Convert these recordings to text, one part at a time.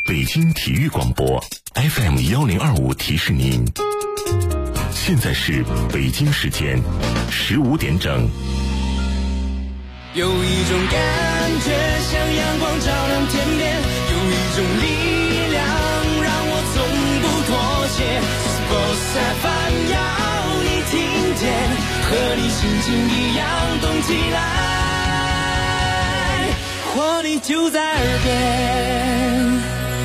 北京体育广播 FM1025提示您，现在是北京时间15点整。 有一种感觉像阳光照亮天边，有一种力量让我从不妥协。Sports FM 要你听见，和你心情一样动起来，活力就在耳边。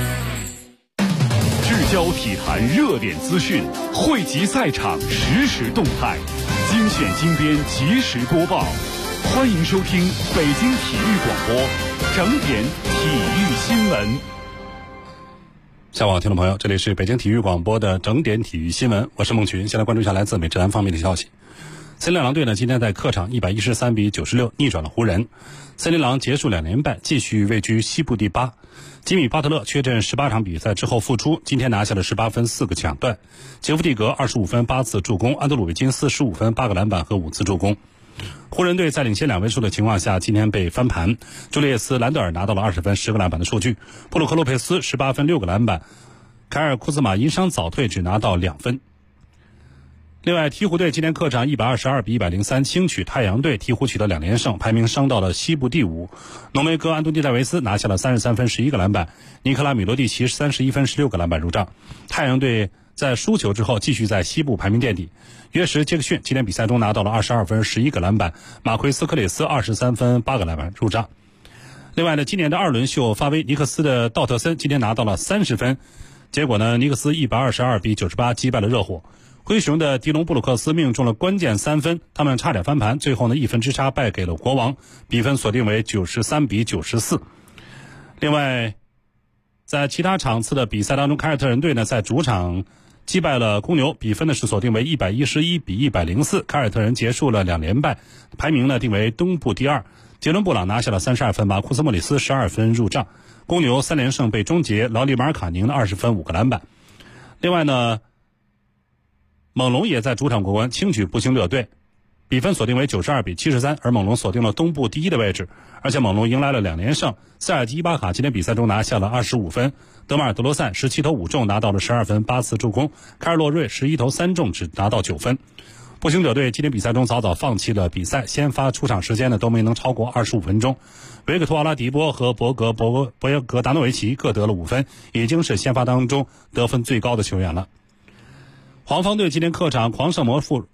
聚焦体坛热点资讯，汇集赛场实时动态，精选精编及时播报。欢迎收听北京体育广播整点体育新闻。 下午好，听众朋友，这里是北京体育广播的整点体育新闻，我是孟群。先来关注一下来自美职篮方面的消息。森林狼队呢，今天在客场113比96逆转了湖人。森林狼结束2连败，继续位居西部第8。吉米巴特勒缺阵18场比赛之后复出，今天拿下了18分4个抢断。杰夫蒂格25分8次助攻，安德鲁维金斯15分8个篮板和5次助攻。湖人队在领先2位数的情况下，今天被翻盘。朱利叶斯·兰德尔拿到了20分10个篮板的数据，布鲁克·洛佩斯18分6个篮板，凯尔·库兹马因伤早退，只拿到2分。另外，鹈鹕队今天客场122比103轻取太阳队，鹈鹕取得2连胜，排名升到了西部第5。浓眉哥安东尼·戴维斯拿下了33分11个篮板，尼克拉·米罗蒂奇31分16个篮板入账。太阳队在输球之后继续在西部排名垫底。约什·杰克逊今天比赛中拿到了22分11个篮板，马奎斯·克里斯23分8个篮板入账。另外呢，今年的2轮秀发威尼克斯的道特森今天拿到了30分，结果呢，尼克斯122比98击败了热火。灰熊的迪隆·布鲁克斯命中了关键3分，他们差点翻盘，最后呢1分之差败给了国王，比分锁定为93比94。另外，在其他场次的比赛当中，凯尔特人队呢在主场击败了公牛，比分呢是锁定为111比104。凯尔特人结束了2连败，排名呢定为东部第2。杰伦布朗拿下了32分，马库斯莫里斯12分入账。公牛3连胜被终结，劳里马尔卡宁的20分5个篮板。另外呢，猛龙也在主场过关，轻取步行者队，比分锁定为92比73，而猛龙锁定了东部第1的位置。而且猛龙迎来了2连胜，塞尔吉伊巴卡今天比赛中拿下了25分，德马尔德罗赞17投5中拿到了12分8次助攻，凯尔洛瑞11投3中只拿到9分。步行者队今天比赛中早早放弃了比赛，先发出场时间呢都没能超过25分钟。维克托·阿拉迪波和博耶格达诺维奇各得了5分，已经是先发当中得分最高的球员了。黄蜂队今天客场狂胜魔术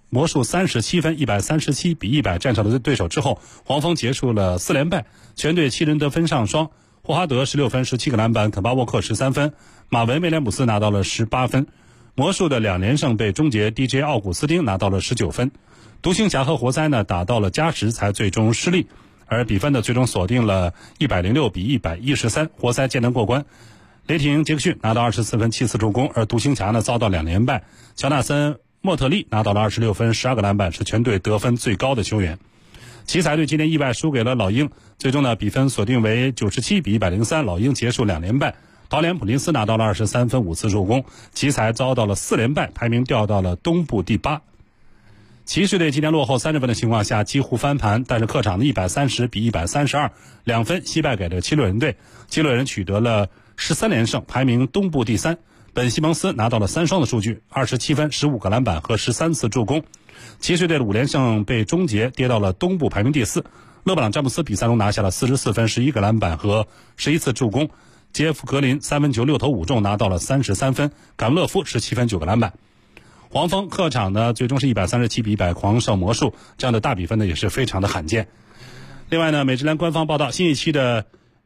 37分，137比100战胜了对手之后，黄蜂结束了4连败，全队7人得分上双，霍华德16分17个篮板，肯巴沃克13分，马文威廉姆斯拿到了18分。魔术的2连胜被终结 ，DJ 奥古斯丁拿到了19分。独行侠和活塞呢打到了加时才最终失利，而比分呢最终锁定了106比113，活塞艰难过关。雷霆杰克逊拿到24分7次助攻，而独行侠呢遭到2连败。乔纳森·莫特利拿到了26分12个篮板，是全队得分最高的球员。奇才队今天意外输给了老鹰，最终呢比分锁定为97比103，老鹰结束2连败。陶连普林斯拿到了23分5次助攻，奇才遭到了4连败，排名掉到了东部第8。骑士队今天落后30分的情况下几乎翻盘，但是客场的130比132，2分惜败给了七六人队，七六人取得了13连胜，排名东部第3。本西蒙斯拿到了3双的数据，27分15个篮板和13次助攻。骑士队的5连胜被终结，跌到了东部排名第4。勒布朗詹姆斯比赛中拿下了44分11个篮板和11次助攻。杰夫格林3分球6投5中拿到了33分，坎勒夫17分9个篮板。黄蜂客场呢最终是137比100狂胜魔术，这样的大比分呢也是非常的罕见。另外呢，美职篮官方报道，新一期的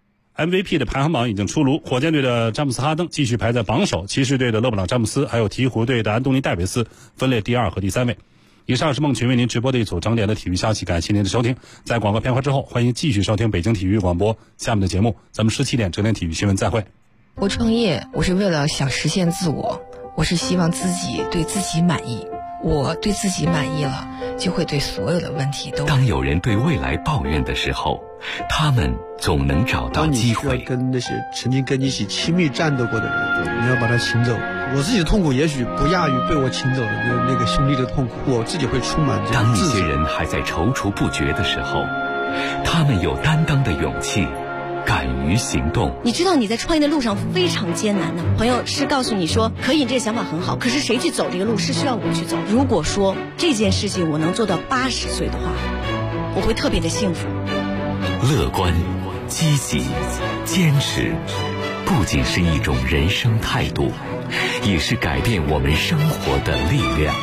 MVP 的排行榜已经出炉，火箭队的詹姆斯哈登继续排在榜首，骑士队的勒布朗詹姆斯还有鹈鹕队的安东尼戴维斯分列第2和第3位。以上是孟群为您直播的一组整点的体育消息，感谢您的收听。在广告片花之后，欢迎继续收听北京体育广播下面的节目，咱们17点整点体育新闻再会。 我创业，我是为了想实现自我，我是希望自己对自己满意，我对自己满意了，就会对所有的问题都。 当有人对未来抱怨的时候，他们总能找到机会。 当你需要跟那些曾经跟你一起亲密战斗过的人，你要把他请走。我自己的痛苦也许不亚于被我请走的那个兄弟的痛苦，我自己会充满这种自责。 当一些人还在踌躇不决的时候，他们有担当的勇气， 敢于行动。 你知道你在创业的路上非常艰难的，朋友是告诉你说可以，这个想法很好，可是谁去走这个路是需要我去走。如果说这件事情我能做到80岁的话，我会特别的幸福。 乐观、积极、坚持，不仅是一种人生态度，也是改变我们生活的力量。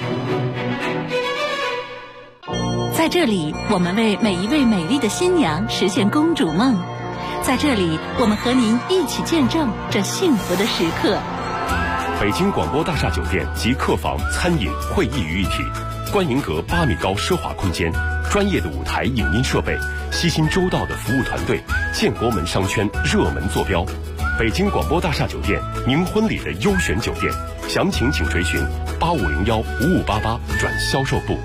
在这里，我们为每一位美丽的新娘实现公主梦。在这里，我们和您一起见证这幸福的时刻。 北京广播大厦酒店集客房、餐饮、会议于一体，观银阁8米高奢华空间，专业的舞台影音设备，悉心周到的服务团队，建国门商圈热门坐标。北京广播大厦酒店，您婚礼的优选酒店，详情请垂询8501-5588转销售部。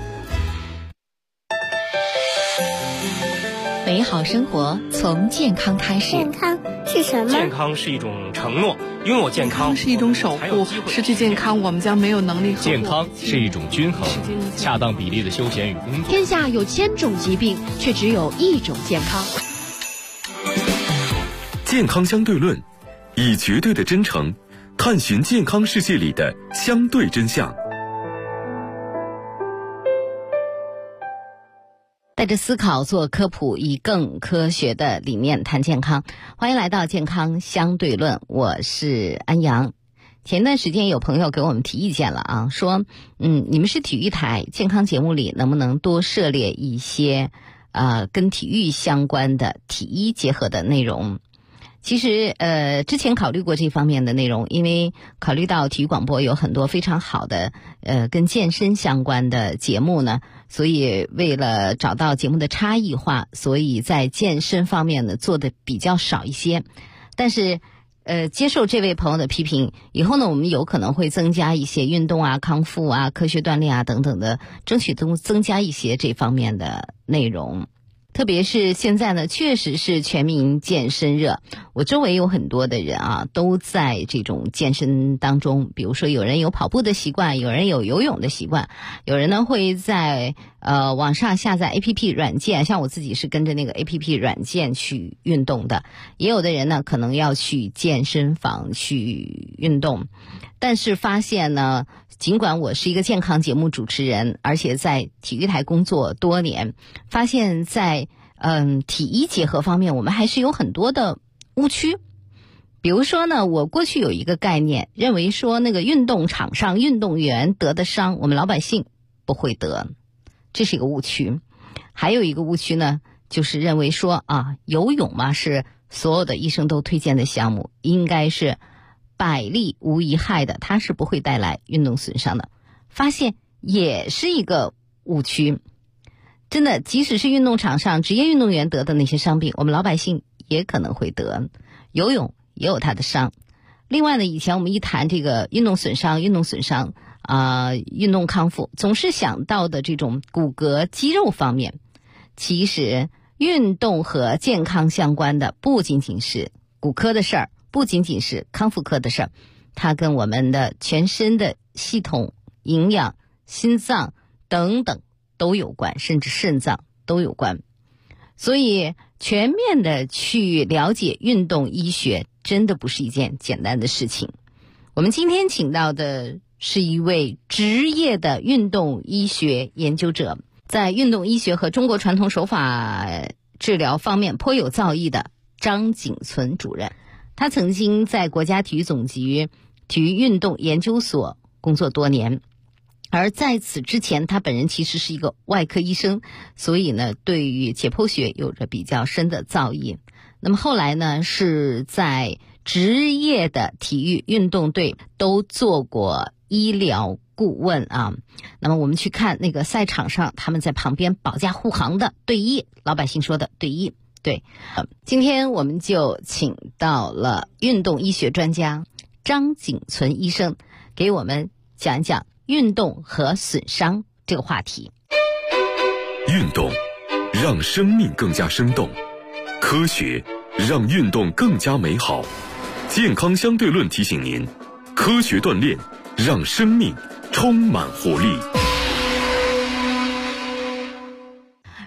美好生活从健康开始。 健康是什么？ 健康是一种承诺，拥有健康是一种守护，失去健康我们将没有能力呵护。 健康是一种均衡，恰当比例的休闲与工作。 天下有1000种疾病，却只有1种健康。 健康相对论，以绝对的真诚探寻健康世界里的相对真相。 带着思考做科普，以更科学的理念谈健康。欢迎来到健康相对论，我是安阳。前段时间有朋友给我们提意见了啊，说你们是体育台，健康节目里能不能多涉猎一些跟体育相关的体医结合的内容。其实之前考虑过这方面的内容，因为考虑到体育广播有很多非常好的跟健身相关的节目呢，所以为了找到节目的差异化，所以在健身方面呢做的比较少一些。但是接受这位朋友的批评以后呢，我们有可能会增加一些运动啊、康复啊、科学锻炼啊等等的，争取增加一些这方面的内容。特别是现在呢，确实是全民健身热。我周围有很多的人啊，都在这种健身当中。比如说，有人有跑步的习惯，有人有游泳的习惯，有人呢会在网上下载 APP 软件，像我自己是跟着那个 APP 软件去运动的。也有的人呢，可能要去健身房去运动，但是发现呢，尽管我是一个健康节目主持人，而且在体育台工作多年，发现在体医结合方面我们还是有很多的误区。比如说呢，我过去有一个概念，认为说那个运动场上运动员得的伤我们老百姓不会得，这是一个误区。还有一个误区呢，就是认为说游泳嘛是所有的医生都推荐的项目，应该是百利无一害的，它是不会带来运动损伤的。发现也是一个误区。真的，即使是运动场上职业运动员得的那些伤病，我们老百姓也可能会得。游泳也有它的伤。另外呢，以前我们一谈这个运动损伤运动康复，总是想到的这种骨骼肌肉方面。其实运动和健康相关的不仅仅是骨科的事儿，不仅仅是康复科的事儿，它跟我们的全身的系统、营养、心脏等等都有关，甚至肾脏都有关。所以全面的去了解运动医学真的不是一件简单的事情。我们今天请到的是一位职业的运动医学研究者，在运动医学和中国传统手法治疗方面颇有造诣的张景存主任。他曾经在国家体育总局体育运动研究所工作多年，而在此之前他本人其实是一个外科医生，所以呢对于解剖学有着比较深的造诣。那么后来呢是在职业的体育运动队都做过医疗顾问啊。那么我们去看那个赛场上他们在旁边保驾护航的队医，老百姓说的队医。对，今天我们就请到了运动医学专家张景存医生，给我们讲一讲运动和损伤这个话题。 运动让生命更加生动，科学让运动更加美好。健康相对论提醒您，科学锻炼让生命充满活力。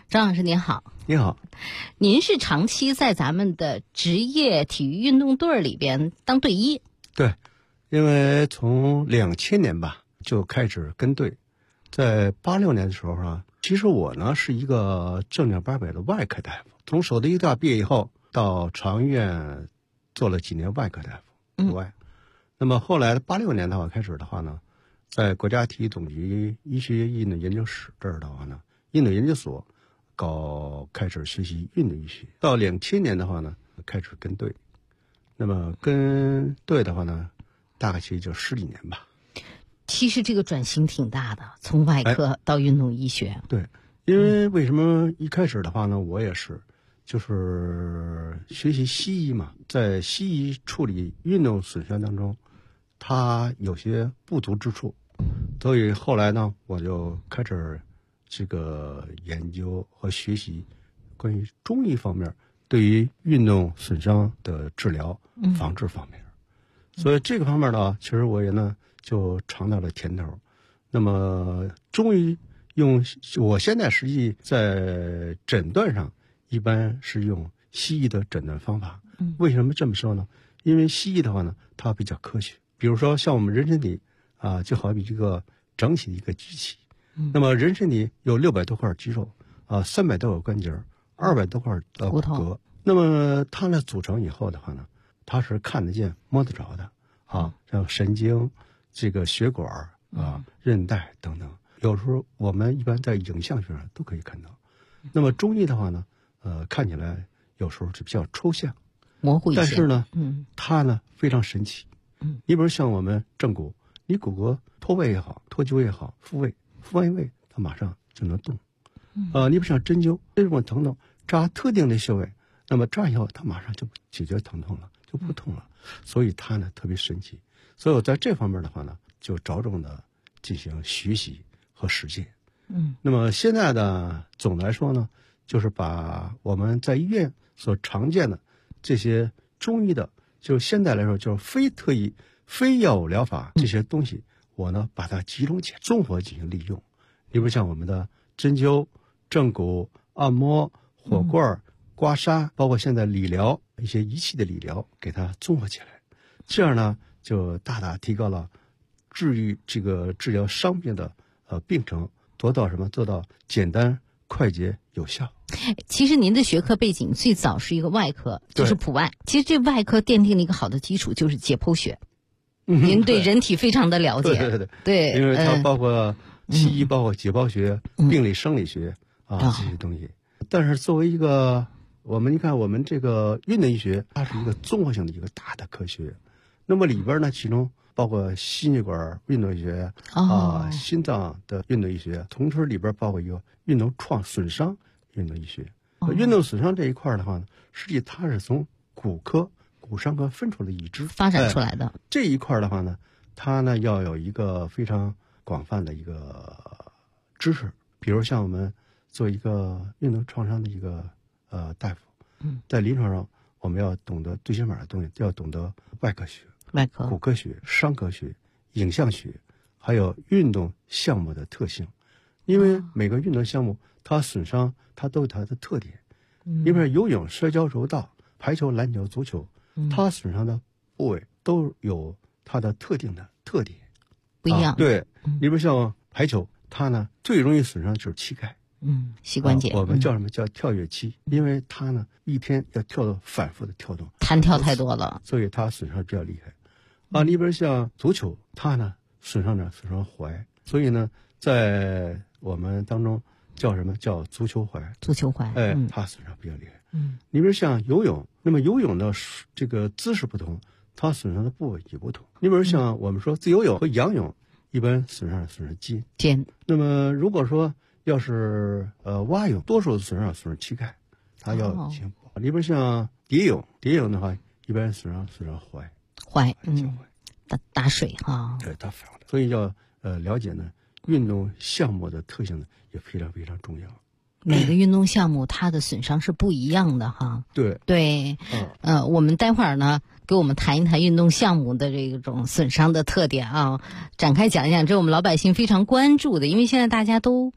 张老师您好。 你好。 您是长期在咱们的职业体育运动队里边当队医？ 对，因为从2000年吧就开始跟队，在86年的时候啊，其实我呢是一个正经八百的外科大夫，从首都医大毕业以后到长医院做了几年外科大夫外。那么后来86年的话开始的话呢，在国家体育总局医学运动研究室这儿的话呢，运动研究所开始学习运动医学。到2000年的话呢，开始跟队。那么跟队的话呢，大概其实就10几年吧。 其实这个转型挺大的，从外科到运动医学。 对，因为为什么一开始的话呢，我也是就是学习西医嘛，在西医处理运动损伤当中，它有些不足之处，所以后来呢，我就开始这个研究和学习关于中医方面对于运动损伤的治疗、防治方面。所以这个方面呢，其实我也呢就尝到了甜头。那么中医我现在实际在诊断上一般是用西医的诊断方法。为什么这么说呢？因为西医的话呢，它比较科学。比如说像我们人身体啊，就好比这个整体的一个机器。那么人身体有600多块肌肉啊，300多个关节，200多块骨骼。那么它呢组成以后的话呢，它是看得见摸得着的啊，像神经、这个血管啊、韧带等等。有时候我们一般在影像学上都可以看到。那么中医的话呢，看起来有时候是比较抽象、 模糊一些。 但是呢，它呢非常神奇。你比如像我们正骨，你骨骼脱位也好，脱臼也好，复完一位，它马上就能动。你不像针灸这种疼痛，扎特定的穴位，那么扎以后它马上就解决疼痛了，就不痛了。所以它呢特别神奇。所以我在这方面的话呢，就着重的进行学习和实践。那么现在的总的来说呢，就是把我们在医院所常见的这些中医的，就现在来说就是非特异、非药物疗法这些东西，我呢把它集中起来，综合进行利用。例如像我们的针灸、正骨、按摩、火罐、刮痧，包括现在理疗一些仪器的理疗，给它综合起来，这样呢就大大提高了治疗伤病的病程，做到简单、快捷、有效。 其实您的学科背景最早是一个外科，就是普外。其实这外科奠定了一个好的基础，就是解剖学。您对人体非常的了解。对， 因为它包括西医，包括解剖学、病理生理学这些东西。但是作为一个我们这个运动医学，它是一个综合性的一个大的科学。那么里边呢，其中包括心血管运动医学心脏的运动医学，同时里边包括一个运动损伤运动医学。运动损伤这一块的话呢，实际它是从骨科、骨伤科分出了一支发展出来的。 这一块的话呢，它呢要有一个非常广泛的一个知识，比如像我们做一个运动创伤的一个大夫，在临床上我们要懂得最起码的东西，要懂得外科学、骨科学、伤科学、影像学，还有运动项目的特性。因为每个运动项目它损伤它都有它的特点。你比如游泳、摔跤、柔道、排球、篮球、足球，它损伤的部位都有它的特定的特点， 不一样。 对，你比如像排球，它呢最容易损伤就是膝盖。 膝关节。 我们叫什么叫跳跃期？因为它呢一天要跳动反复的跳动， 弹跳太多了， 所以它损伤比较厉害。你比如像足球，它呢损伤踝，所以呢在我们当中叫什么叫足球踝？ 足球踝， 它损伤比较厉害。你比如像游泳，那么游泳的这个姿势不同，它损伤的部位也不同。你比如像我们说自由泳和仰泳，一般损伤肩。那么如果说要是蛙泳，多数损伤膝盖，它要进行保护。你比如像蝶泳的话，一般损伤踝， 打水哈。 对，打反的。所以要了解呢，运动项目的特性呢也非常非常重要。 每个运动项目它的损伤是不一样的哈。 对， 我们待会儿呢，给我们谈一谈运动项目的这种损伤的特点啊，展开讲一讲，这是我们老百姓非常关注的，因为现在大家都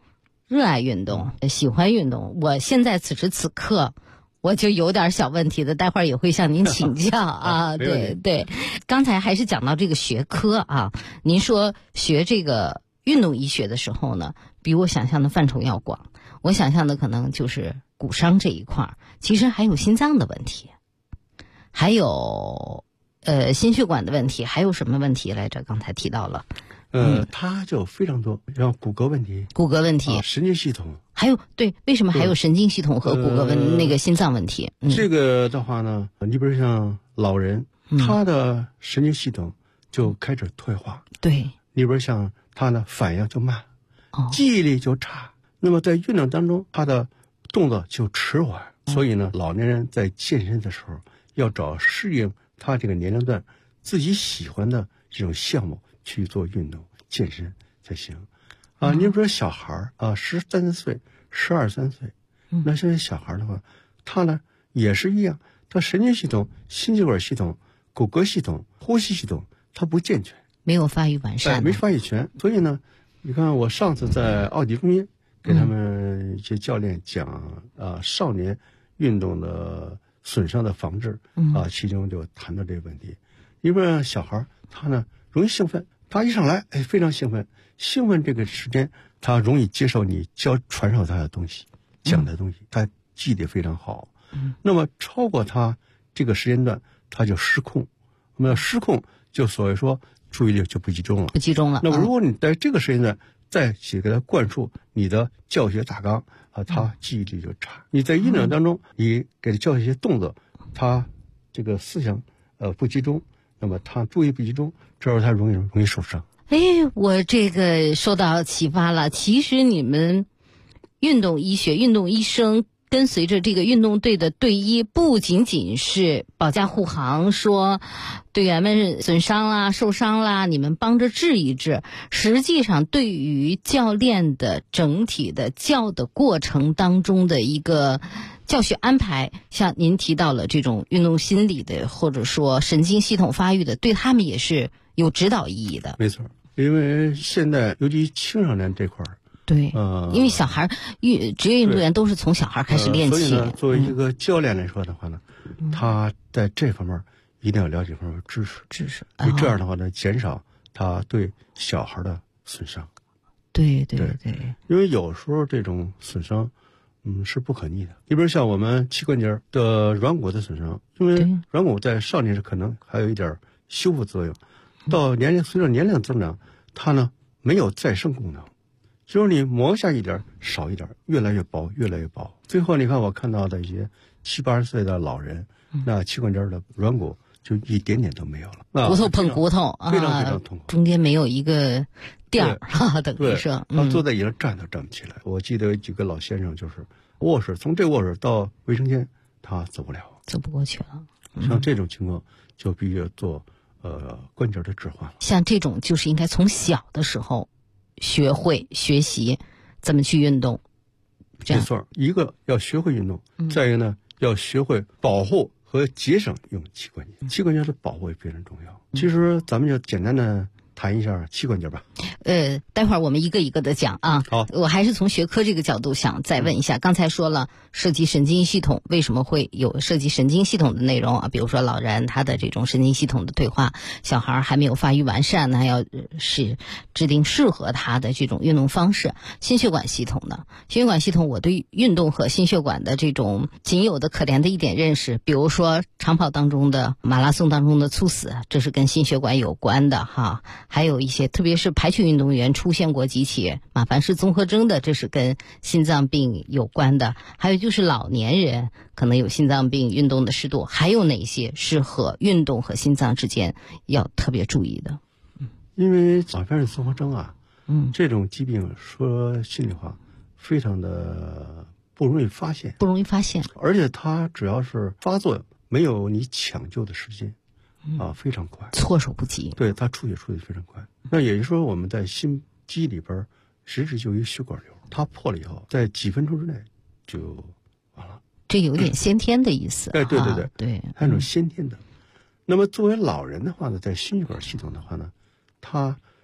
热爱运动，喜欢运动。我现在此时此刻我就有点小问题的，待会儿也会向您请教啊。对对，刚才还是讲到这个学科啊，您说学这个运动医学的时候呢，比我想象的范畴要广。我想象的可能就是骨伤这一块，其实还有心脏的问题，还有心血管的问题，还有什么问题来着？刚才提到了。 它就非常多，像骨骼问题、神经系统， 还有对，为什么还有神经系统和骨骼那个心脏问题？ 这个的话呢，你比如像老人，他的神经系统就开始退化。 对， 你比如像他的反应就慢，记忆力就差。那么在运动当中，他的动作就迟缓。所以呢，老年人在健身的时候要找适应他这个年龄段自己喜欢的这种项目去做运动健身才行。你比如说小孩13岁、12、13岁，那现在小孩的话，他呢也是一样，他神经系统、心血管系统、骨骼系统、呼吸系统，它不健全， 没有发育完善， 没发育全。所以呢，你看我上次在奥体中心给他们一些教练讲少年运动的损伤的防治其中就谈到这个问题。因为小孩他呢容易兴奋，他一上来非常兴奋这个时间他容易接受你传授他的东西，讲的东西，他记得非常好。那么超过他这个时间段他就失控，那么失控就所谓说注意力就不集中了。那么如果你在这个时间段再去给他灌输你的教学大纲他记忆力就差。你在运动当中你给他教一些动作，他这个思想不集中，那么他注意不集中，这时候他容易受伤。 我这个受到启发了。其实你们运动医学、运动医生跟随着这个运动队的队医，不仅仅是保驾护航，说队员们损伤啦、受伤啦，你们帮着治一治。实际上，对于教练的整体的教的过程当中的一个教学安排，像您提到了这种运动心理的，或者说神经系统发育的，对他们也是有指导意义的。 没错，因为现在尤其青少年这块儿。 对，因为小孩职业运动员都是从小孩开始练起。 所以呢，作为一个教练来说的话呢，他在这方面一定要了解这方面知识，因为这样的话呢，减少他对小孩的损伤。 对， 因为有时候这种损伤，是不可逆的。你比如像我们膝关节的软骨的损伤，因为软骨在少年时可能还有一点修复作用，到随着年龄增长，它呢没有再生功能。就是你磨下一点少一点，越来越薄，最后你看我看到的一些70、80岁的老人，那膝关节的软骨就一点点都没有了， 骨头碰骨头， 非常痛苦， 中间没有一个垫儿等于说， 他坐在椅上站都站不起来。我记得有几个老先生就是卧室，从这个卧室到卫生间他走不了， 走不过去了。 像这种情况就必须要做关节的置换了。 像这种就是应该从小的时候学会学习怎么去运动， 没错，一个要学会运动，再一个呢要学会保护和节省用膝关节。膝关节的保护也非常重要。其实咱们就简单的谈一下膝关节吧。 待会儿我们一个一个的讲啊。 好， 我还是从学科这个角度想再问一下。刚才说了涉及神经系统，为什么会有涉及神经系统的内容啊？比如说老人他的这种神经系统的退化，小孩还没有发育完善，那要制定适合他的这种运动方式。心血管系统呢？心血管系统，我对运动和心血管的这种仅有的可怜的一点认识，比如说长跑当中的马拉松当中的猝死，这是跟心血管有关的哈。还有一些特别是排球运动员出现过几起马凡氏综合征的，这是跟心脏病有关的。还有就是老年人可能有心脏病运动的适度，还有哪些是和运动和心脏之间要特别注意的？ 因为马凡氏综合征这种疾病说心里话非常的不容易发现，而且它只要是发作没有你抢救的时间非常快， 措手不及。 对，它出血得非常快。那也就是说我们在心肌里边实质就有一个血管瘤，它破了以后在几分钟之内就完了。 这有点先天的意思。 对，它是种先天的。那么作为老人的话呢，在心血管系统的话呢，它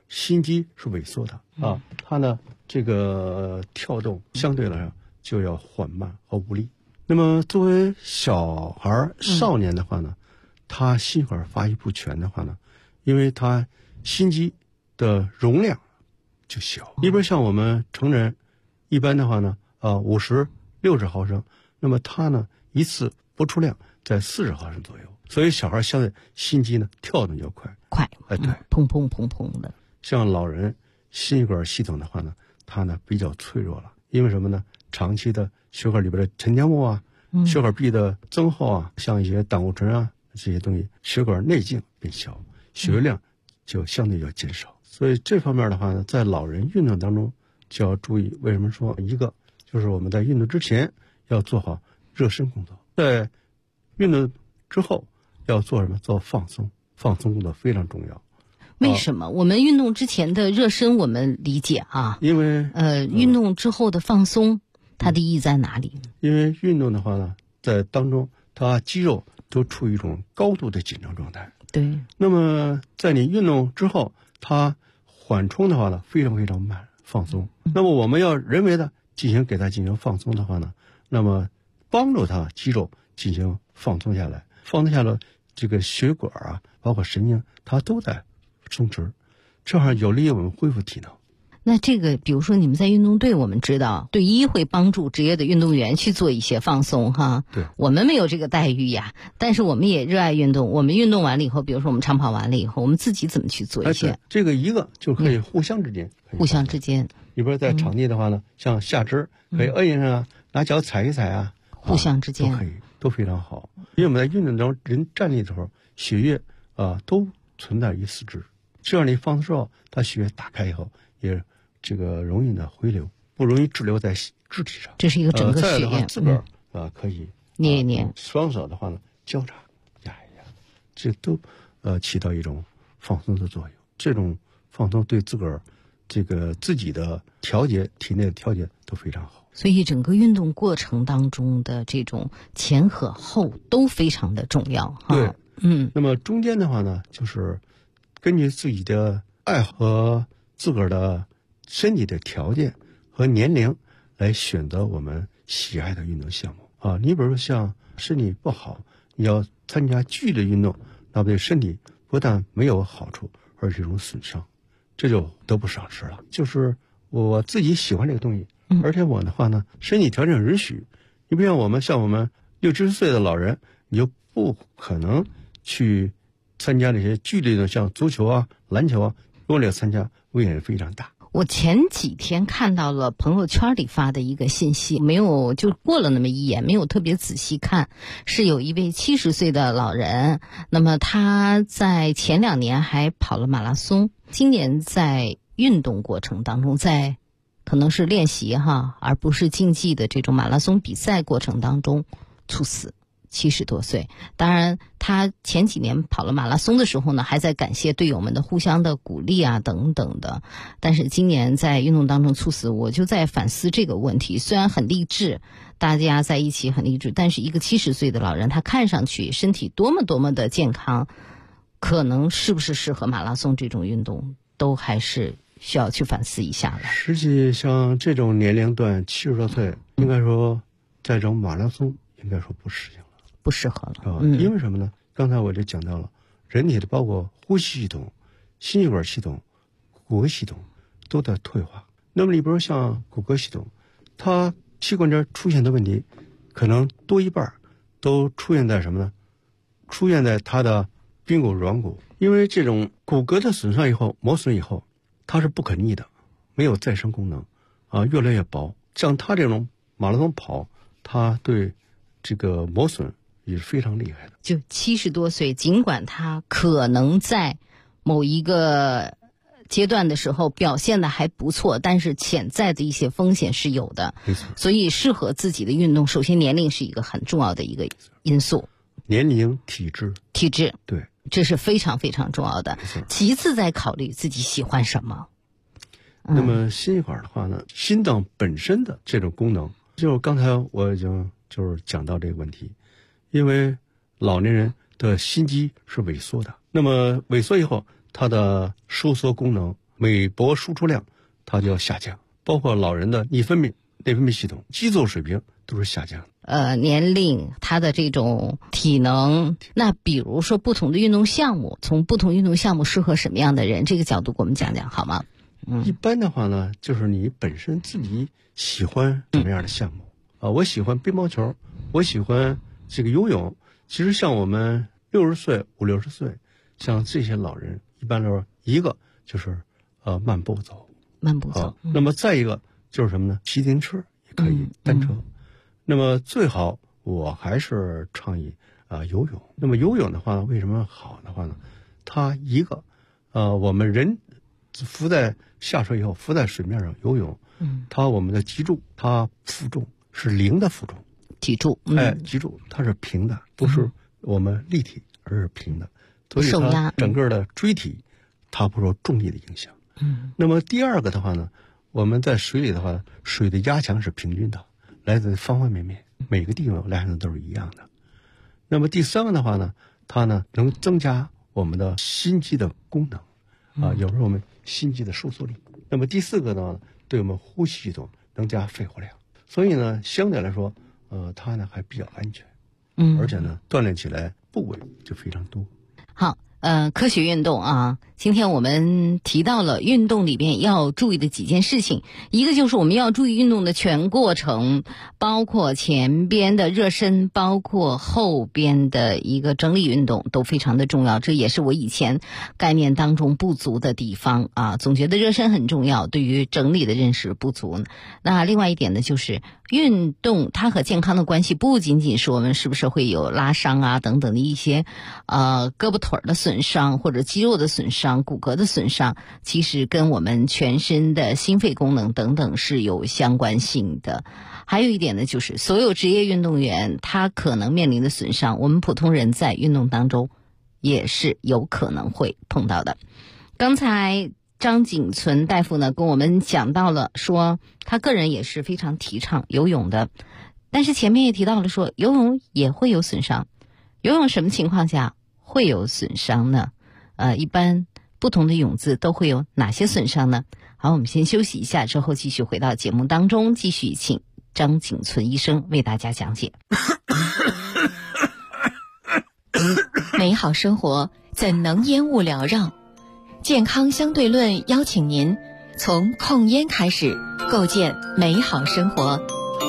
心肌是萎缩的啊，它呢这个跳动相对来说就要缓慢和无力。那么作为小孩少年的话呢，他心血管发育不全的话呢，因为他心肌的容量就小。你比如像我们成人一般的话呢，50、60毫升，那么他呢一次播出量在40毫升左右，所以小孩相对心肌呢跳动就快。对， 砰砰砰砰的。 像老人心血管系统的话呢，它呢比较脆弱了，因为什么呢？长期的血管里边的沉淀物啊，血管壁的增厚啊，像一些胆固醇啊这些东西，血管内径变小，血流量就相对要减少。所以这方面的话呢，在老人运动当中就要注意。为什么说一个就是我们在运动之前要做好热身工作，在运动之后要做什么？做放松工作非常重要。 为什么我们运动之前的热身我们理解啊？ 因为运动之后的放松，它的意义在哪里？ 因为运动的话呢，在当中它肌肉都处于一种高度的紧张状态。 对。 那么在你运动之后，它缓冲的话呢，非常非常慢，放松。那么我们要人为的给它进行放松的话呢，那么帮助它肌肉进行放松下来，放松下来，这个血管啊，包括神经，它都在松弛，这样有利于我们恢复体能。 那这个比如说你们在运动队，我们知道队医会帮助职业的运动员去做一些放松哈。 对， 我们没有这个待遇呀，但是我们也热爱运动。我们运动完了以后，比如说我们长跑完了以后，我们自己怎么去做一些？ 这个一个就可以互相之间，你比如在场地的话呢，像下肢可以摁一摁啊，拿脚踩一踩啊， 互相之间都可以，都非常好。因为我们在运动中人站立的时候，血液都存在于四肢，这样你放松之后，它血液打开以后，也这个容易呢回流，不容易滞留在肢体上。 这是一个整个血液。 自个儿可以捏一捏， 双手的话呢交叉压一压，这都起到一种放松的作用。这种放松对自个儿这个自己的调节，体内的调节都非常好。 所以整个运动过程当中的这种前和后都非常的重要哈。 对，那么中间的话呢，就是根据自己的爱好和自个儿的身体的条件和年龄来选择我们喜爱的运动项目啊。你比如说像身体不好，你要参加剧烈运动，那对身体不但没有好处，而是一种损伤，这就得不偿失了。就是我自己喜欢这个东西，而且我的话呢，身体条件允许。你不像我们60、70岁的老人，你就不可能去参加这些剧烈的，像足球啊、篮球啊，如果你要参加，危险非常大。 我前几天看到了朋友圈里发的一个信息，没有就过了那么一眼，没有特别仔细看。是有一位70岁的老人，那么他在前2年还跑了马拉松，今年在运动过程当中，在可能是练习哈，而不是竞技的这种马拉松比赛过程当中猝死。70多岁，当然他前几年跑了马拉松的时候呢，还在感谢队友们的互相的鼓励啊等等的。但是今年在运动当中猝死，我就在反思这个问题。虽然很励志，大家在一起很励志，但是一个70岁的老人，他看上去身体多么的健康，可能是不是适合马拉松这种运动，都还是需要去反思一下了。 实际像这种年龄段70多岁，应该说在这种马拉松应该说不适应了。 不适合了， 因为什么呢？刚才我就讲到了，人体的包括呼吸系统、心血管系统、骨骼系统都在退化。那么你比如像骨骼系统，它器官这出现的问题，可能多一半都出现在什么呢？出现在它的髌骨、软骨。因为这种骨骼的损伤以后、磨损以后，它是不可逆的，没有再生功能啊，越来越薄。像它这种马拉松跑，它对这个磨损也是非常厉害的。 就70多岁，尽管他可能在某一个阶段的时候表现的还不错，但是潜在的一些风险是有的。 没错。 所以适合自己的运动，首先年龄是一个很重要的一个因素。 年龄、体质，对， 这是非常非常重要的。其次再考虑自己喜欢什么。 那么心血管的话呢，心脏本身的这种功能，就是刚才我已经就是讲到这个问题。因为老年人的心肌是萎缩的，那么萎缩以后，它的收缩功能镁铂输出量它就要下降，包括老人的内分泌系统、激素水平都是下降的。 年龄，他的这种体能，那比如说不同的运动项目，从不同运动项目适合什么样的人，这个角度给我们讲讲好吗？ 一般的话呢，就是你本身自己喜欢什么样的项目我喜欢乒乓球，我喜欢这个游泳。其实像我们60岁、50-60岁，像这些老人，一般来说，一个就是慢步走，那么再一个就是什么呢？骑自行车也可以，单车。那么最好我还是倡议游泳。那么游泳的话呢，为什么好的话呢？它一个我们人浮在下水以后，浮在水面上游泳，我们的脊柱它负重是0的负重， 脊柱， 脊柱它是平的，不是我们立体，而是平的，所以它整个的椎体它不受重力的影响。那么第二个的话呢，我们在水里的话，水的压强是平均的，来自方方面面，每个地方来源都是一样的。那么第三个的话呢，它呢能增加我们的心肌的功能有时候我们心肌的收缩力。那么第四个呢，对我们呼吸系统增加肺活量。所以呢，相对来说，它呢还比较安全，而且呢锻炼起来部位就非常多。 好。科学运动啊，今天我们提到了运动里边要注意的几件事情，一个就是我们要注意运动的全过程，包括前边的热身，包括后边的一个整理运动都非常的重要，这也是我以前概念当中不足的地方啊，总觉得热身很重要，对于整理的认识不足。那另外一点呢，就是运动它和健康的关系不仅仅是我们是不是会有拉伤啊等等的一些胳膊腿的损伤，或者肌肉的损伤、骨骼的损伤，其实跟我们全身的心肺功能等等是有相关性的。还有一点呢，就是所有职业运动员他可能面临的损伤，我们普通人在运动当中也是有可能会碰到的。刚才张景存大夫呢跟我们讲到了，说他个人也是非常提倡游泳的，但是前面也提到了说游泳也会有损伤。游泳什么情况下会有损伤呢？一般不同的泳姿都会有哪些损伤呢？好，我们先休息一下，之后继续回到节目当中，继续请张景存医生为大家讲解。 美好生活怎能烟雾缭绕？健康相对论邀请您从控烟开始，构建美好生活。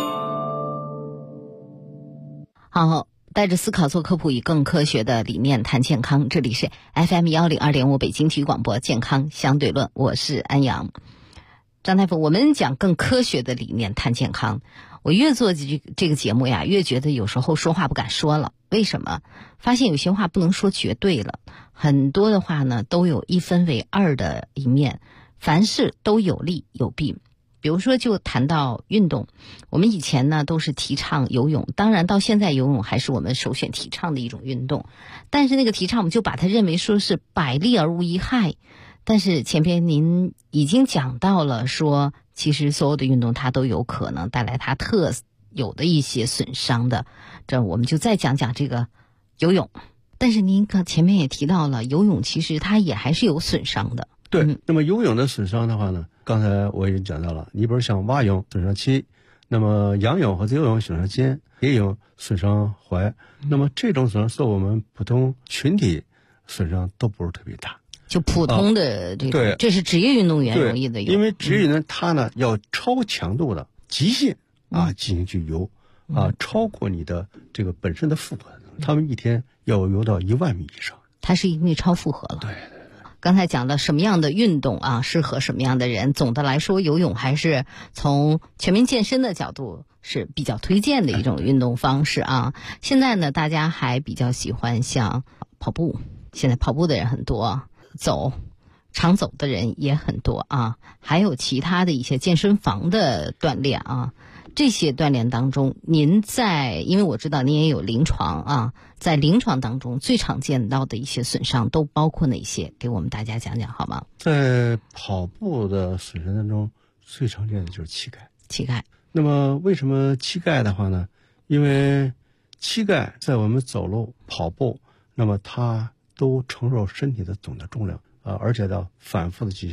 好，带着思考做科普，以更科学的理念谈健康。这里是 FM102.5 北京体育广播健康相对论，我是安阳。张大夫，我们讲更科学的理念谈健康，我越做这个节目呀，越觉得有时候说话不敢说了。为什么？发现有些话不能说绝对了，很多的话呢都有一分为二的一面，凡事都有利有弊。比如说就谈到运动，我们以前呢都是提倡游泳，当然到现在游泳还是我们首选提倡的一种运动，但是那个提倡我们就把它认为说是百利而无一害。但是前边您已经讲到了说，其实所有的运动它都有可能带来它特有的一些损伤的，这我们就再讲讲这个游泳。但是您前面也提到了游泳其实它也还是有损伤的。 对，那么游泳的损伤的话呢，刚才我已经讲到了，你比如像蛙泳损伤膝，那么仰泳和自由泳损伤肩，蝶泳损伤踝，那么这种损伤受我们普通群体损伤都不是特别大， 就普通的这个， 对， 这是职业运动员容易的游， 因为职业运动员他呢要超强度的极限进行去游超过你的这个本身的负荷，他们一天要游到1万米以上， 它是因为超负荷了。 对。 刚才讲了什么样的运动适合什么样的人，总的来说游泳还是从全民健身的角度是比较推荐的一种运动方式啊。现在呢大家还比较喜欢像跑步，现在跑步的人很多，长走的人也很多还有其他的一些健身房的锻炼这些锻炼当中，您因为我知道您也有临床在临床当中最常见到的一些损伤都包括哪些？给我们大家讲讲好吗？ 在跑步的损伤当中，最常见的就是膝盖。 膝盖。 那么为什么膝盖的话呢？因为膝盖在我们走路、跑步，那么它都承受身体的总的重量而且要反复的进行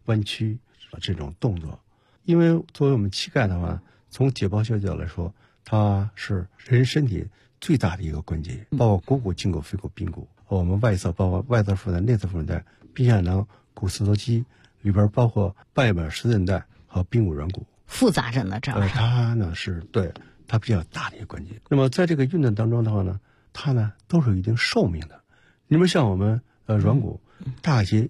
弯曲这种动作。因为作为我们膝盖的话，从解剖学角度来说，它是人身体最大的一个关节，包括股骨、胫骨、腓骨、髌骨，我们外侧包括外侧腹带、内侧腹带、髌下囊、股四头肌里边包括半月板十字韧带和髌骨软骨， 复杂着呢。这它呢是对它比较大的一个关节。那么在这个运动当中的话呢，它呢都是有一定寿命的。你们像我们软骨，大概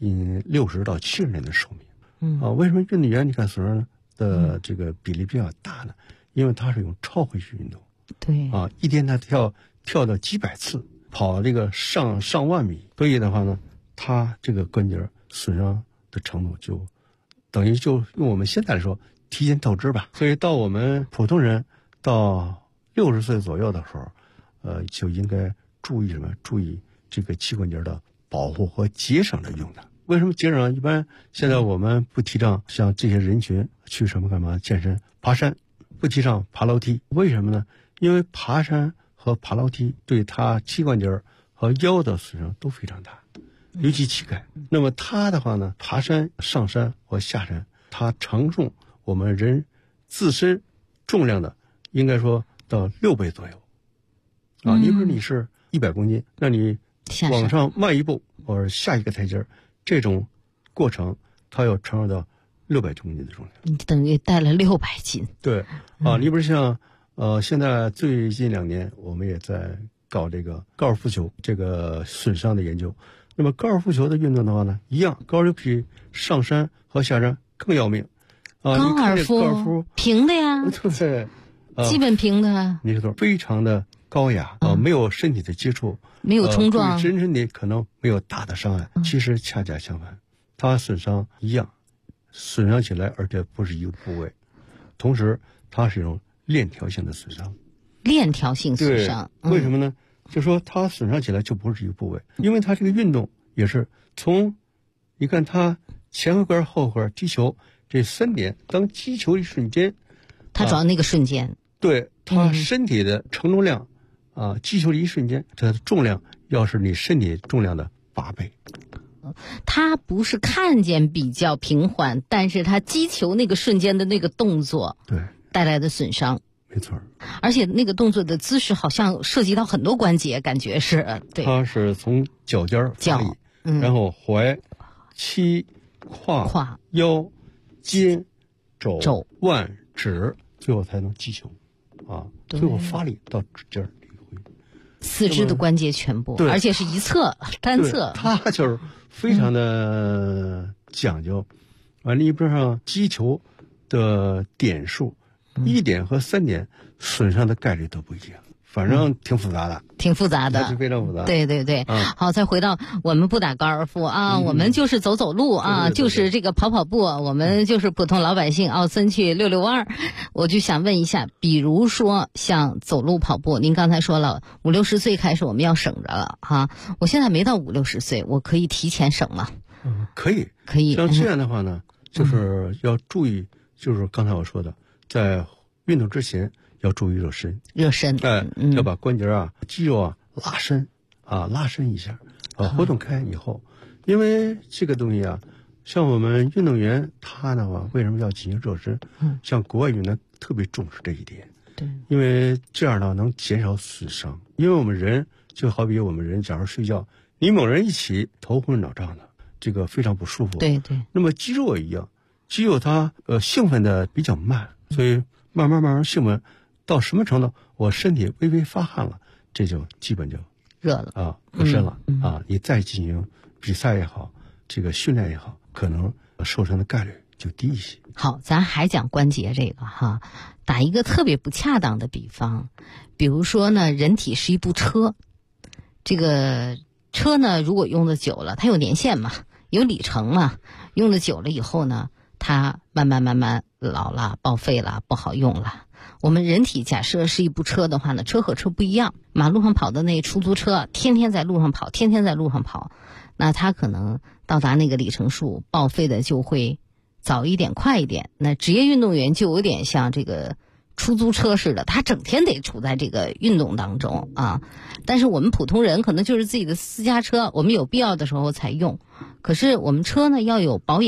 60到70年的寿命。为什么运动员你看损伤的这个比例比较大呢？因为它是用超回旋运动。 对一天他跳到几百次，跑这个上万米，所以的话呢，他这个关节损伤的程度就等于就用我们现在来说提前透支吧。所以到我们普通人到60岁左右的时候，就应该注意什么？注意这个膝关节的保护和节省着用的。为什么节省？一般现在我们不提倡像这些人群去什么干嘛健身、爬山，不提倡爬楼梯。为什么呢？因为爬山和爬楼梯对他膝关节和腰的损伤都非常大，尤其膝盖。那么他的话呢，爬山、上山或下山，他承重我们人自身重量的，应该说到6倍左右。你比如你是100公斤，那你往上迈一步或者下一个台阶，这种过程它要承受到600公斤的重量， 你等于带了600斤。 对你比如像现在最近2年我们也在搞这个高尔夫球这个损伤的研究。那么高尔夫球的运动的话呢，一样，高尔夫比上山和下山更要命。 高尔夫平的呀， 对， 基本平的。 你说非常的高雅没有身体的接触， 没有冲撞， 对身体可能没有大的伤害。其实恰恰相反，它损伤一样，损伤起来而且不是一个部位，同时它是一种链条性的损伤。 链条性损伤， 为什么呢？就说它损伤起来就不是一个部位，因为它这个运动也是从，你看它前回合、后回合击球这3点，当击球一瞬间， 它主要那个瞬间， 对它身体的承重量击球的一瞬间，它的重量要是你身体重量的8倍。 它不是看见比较平缓，但是它击球那个瞬间的那个动作， 对带来的损伤。 没错， 而且那个动作的姿势好像涉及到很多关节，感觉是对。 它是从脚尖发力，然后踝、膝、胯、腰、肩、肘、腕、指，最后才能击球最后发力到指尖四肢的关节全部，而且是一侧单侧， 它就是非常的讲究。完了，一般上击球的点数，1点和3点损伤的概率都不一样，反正挺复杂的，是非常复杂。 对对对，好，再回到我们不打高尔夫我们就是走走路就是这个跑跑步，我们就是普通老百姓，奥森去遛遛弯。我就想问一下，比如说像走路跑步，您刚才说了5、60岁开始我们要省着了我现在没到5、60岁，我可以提前省吗？ 可以。像这样的话呢，就是要注意，就是刚才我说的，在运动之前要注意热身，要把关节肌肉拉伸一下活动开以后，因为这个东西像我们运动员他的话，为什么要进行热身？像国外运动员特别重视这一点， 对， 因为这样呢能减少损伤。因为我们人就好比我们人，假如睡觉，你猛然一起头昏脑胀的，这个非常不舒服。 对对。 那么肌肉也一样，肌肉它兴奋的比较慢，所以慢慢兴奋到什么程度，我身体微微发汗了，这就基本就热了热身了你再进行比赛也好，这个训练也好，可能受伤的概率就低一些。 好，咱还讲关节这个打一个特别不恰当的比方，比如说呢，人体是一部车，这个车呢，如果用的久了，它有年限嘛，有里程嘛，用的久了以后呢，它慢慢老了，报废了，不好用了。我们人体假设是一部车的话呢，车和车不一样，马路上跑的那出租车天天在路上跑，那它可能到达那个里程数，报废的就会早一点快一点。那职业运动员就有点像这个出租车似的，他整天得处在这个运动当中但是我们普通人可能就是自己的私家车，我们有必要的时候才用。可是我们车呢要有保养，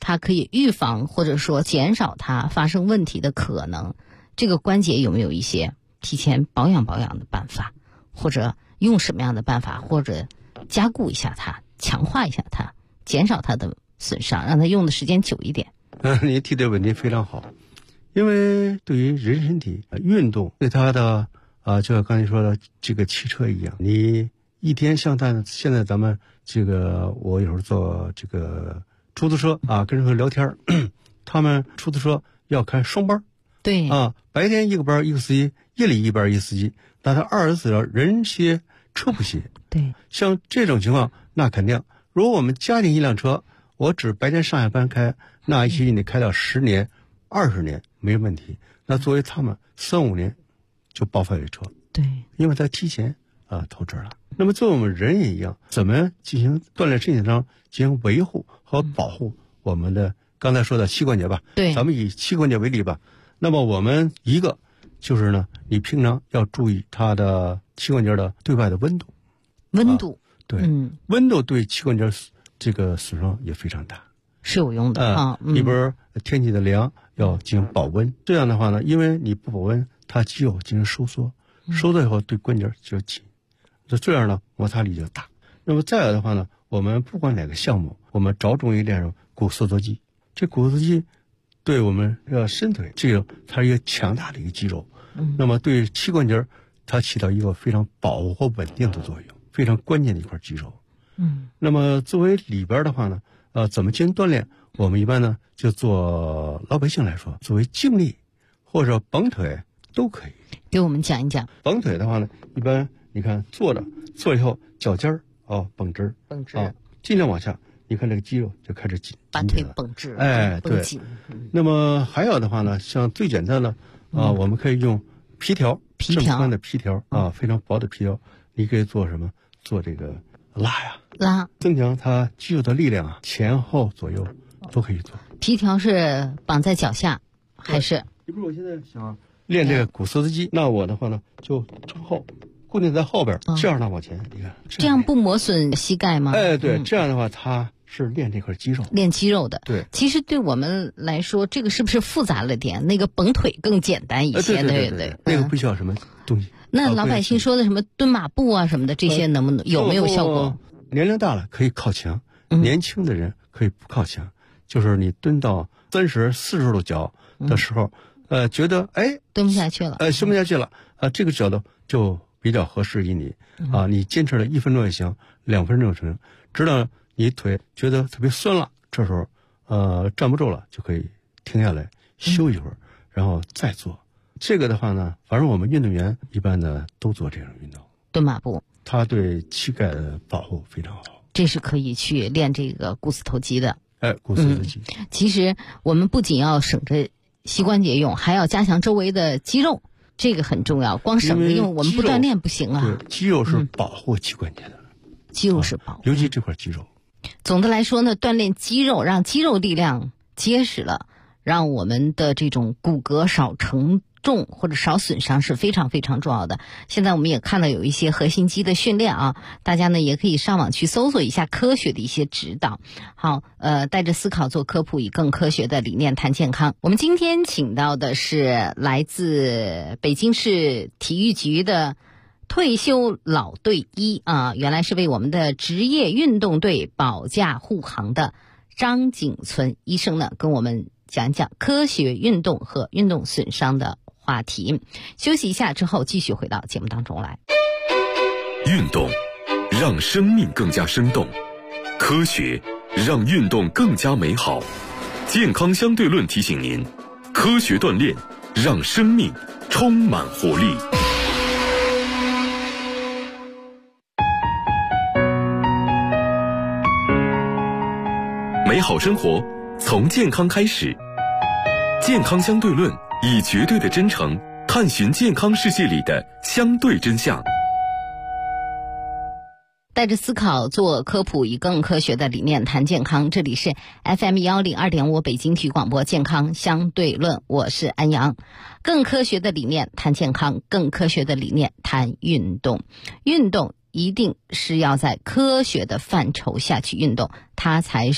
它可以预防或者说减少它发生问题的可能？这个关节有没有一些提前保养的办法，或者用什么样的办法，或者加固一下它，强化一下它，减少它的损伤，让它用的时间久一点？ 你提的问题非常好，因为对于人身体运动对它的就像刚才说的这个汽车一样，你一天像现在咱们这个我有时候坐这个出租车跟人聊天，他们出租车要开双班， 对白天一个班一个司机，夜里一班一个司机，那他24小时人歇车不歇。 对， 像这种情况那肯定，如果我们家庭一辆车，我只白天上下班开，那也许你开到10年20年没问题。那作为他们3-5年就报废车， 对， 因为他提前透支了。那么作为我们人也一样，怎么进行锻炼身体上进行维护和保护我们的刚才说的膝关节吧？ 对， 咱们以膝关节为例吧。那么我们一个就是呢，你平常要注意它的膝关节的对外的温度。 温度， 对，温度对膝关节这个损伤也非常大， 是有用的你比如天气的凉，要进行保温。这样的话呢，因为你不保温，它肌肉进行收缩，收缩以后对关节就紧，这样呢摩擦力就大。那么再来的话呢，我们不管哪个项目，我们着重于练股四头肌。这股四头肌对我们伸腿这个它是一个强大的一个肌肉，那么对膝关节它起到一个非常保护和稳定的作用，非常关键的一块肌肉。那么作为里边的话呢，怎么进行锻炼？我们一般呢就做老百姓来说，作为静力或者绷腿都可以。 给我们讲一讲。 绷腿的话呢，一般你看坐以后脚尖绷直尽量往下，你看这个肌肉就开始紧， 把腿绷直， 对。那么还有的话呢，像最简单的我们可以用皮条，正宽的皮条非常薄的皮条，你可以做什么？做这个拉，增强它肌肉的力量前后左右都可以做。 皮条是绑在脚下还是？ 比如我现在想练这个股四头肌，那我的话呢就从后固定在后边，这样呢往前，你看这样不磨损膝盖吗？ 对，这样的话它是练这块肌肉， 练肌肉的。 对， 其实对我们来说，这个是不是复杂了点？那个绷腿更简单一些， 对，那个不需要什么东西。 那老百姓说的什么蹲马步什么的，这些能不能有没有效果？ 年龄大了可以靠墙，年轻的人可以不靠墙。就是你蹲到30、40度角的时候，觉得蹲不下去了， 蹲不下去了，这个角度就比较合适于你你坚持了1分钟也行，2分钟也行，直到你腿觉得特别酸了，这时候站不住了，就可以停下来休一会儿，然后再做。这个的话呢，反正我们运动员一般呢都做这种运动， 蹲马步， 它对膝盖的保护非常好。 这是可以去练这个股四头肌的。 股四头肌。 其实我们不仅要省着膝关节用，还要加强周围的肌肉，这个很重要。光省着用，我们不锻炼不行啊。 对，肌肉是保护膝关节的， 肌肉是保护， 尤其这块肌肉。 总的来说呢，锻炼肌肉，让肌肉力量结实了，让我们的这种骨骼少承重或者少损伤是非常非常重要的。现在我们也看到有一些核心肌的训练大家呢也可以上网去搜索一下科学的一些指导。好，带着思考做科普，以更科学的理念谈健康。我们今天请到的是来自北京市体育局的退休老队医原来是为我们的职业运动队保驾护航的张景存医生呢，跟我们讲讲科学运动和运动损伤的话题。休息一下之后，继续回到节目当中来。 运动让生命更加生动，科学让运动更加美好。健康相对论提醒您，科学锻炼让生命充满活力。美好生活从健康开始，健康相对论以绝对的真诚探寻健康世界里的相对真相。 带着思考做科普，以更科学的理念谈健康。这里是 FM102.5 北京体育广播健康相对论，我是安阳。更科学的理念谈健康，更科学的理念谈运动。运动一定是要在科学的范畴下去运动，它才是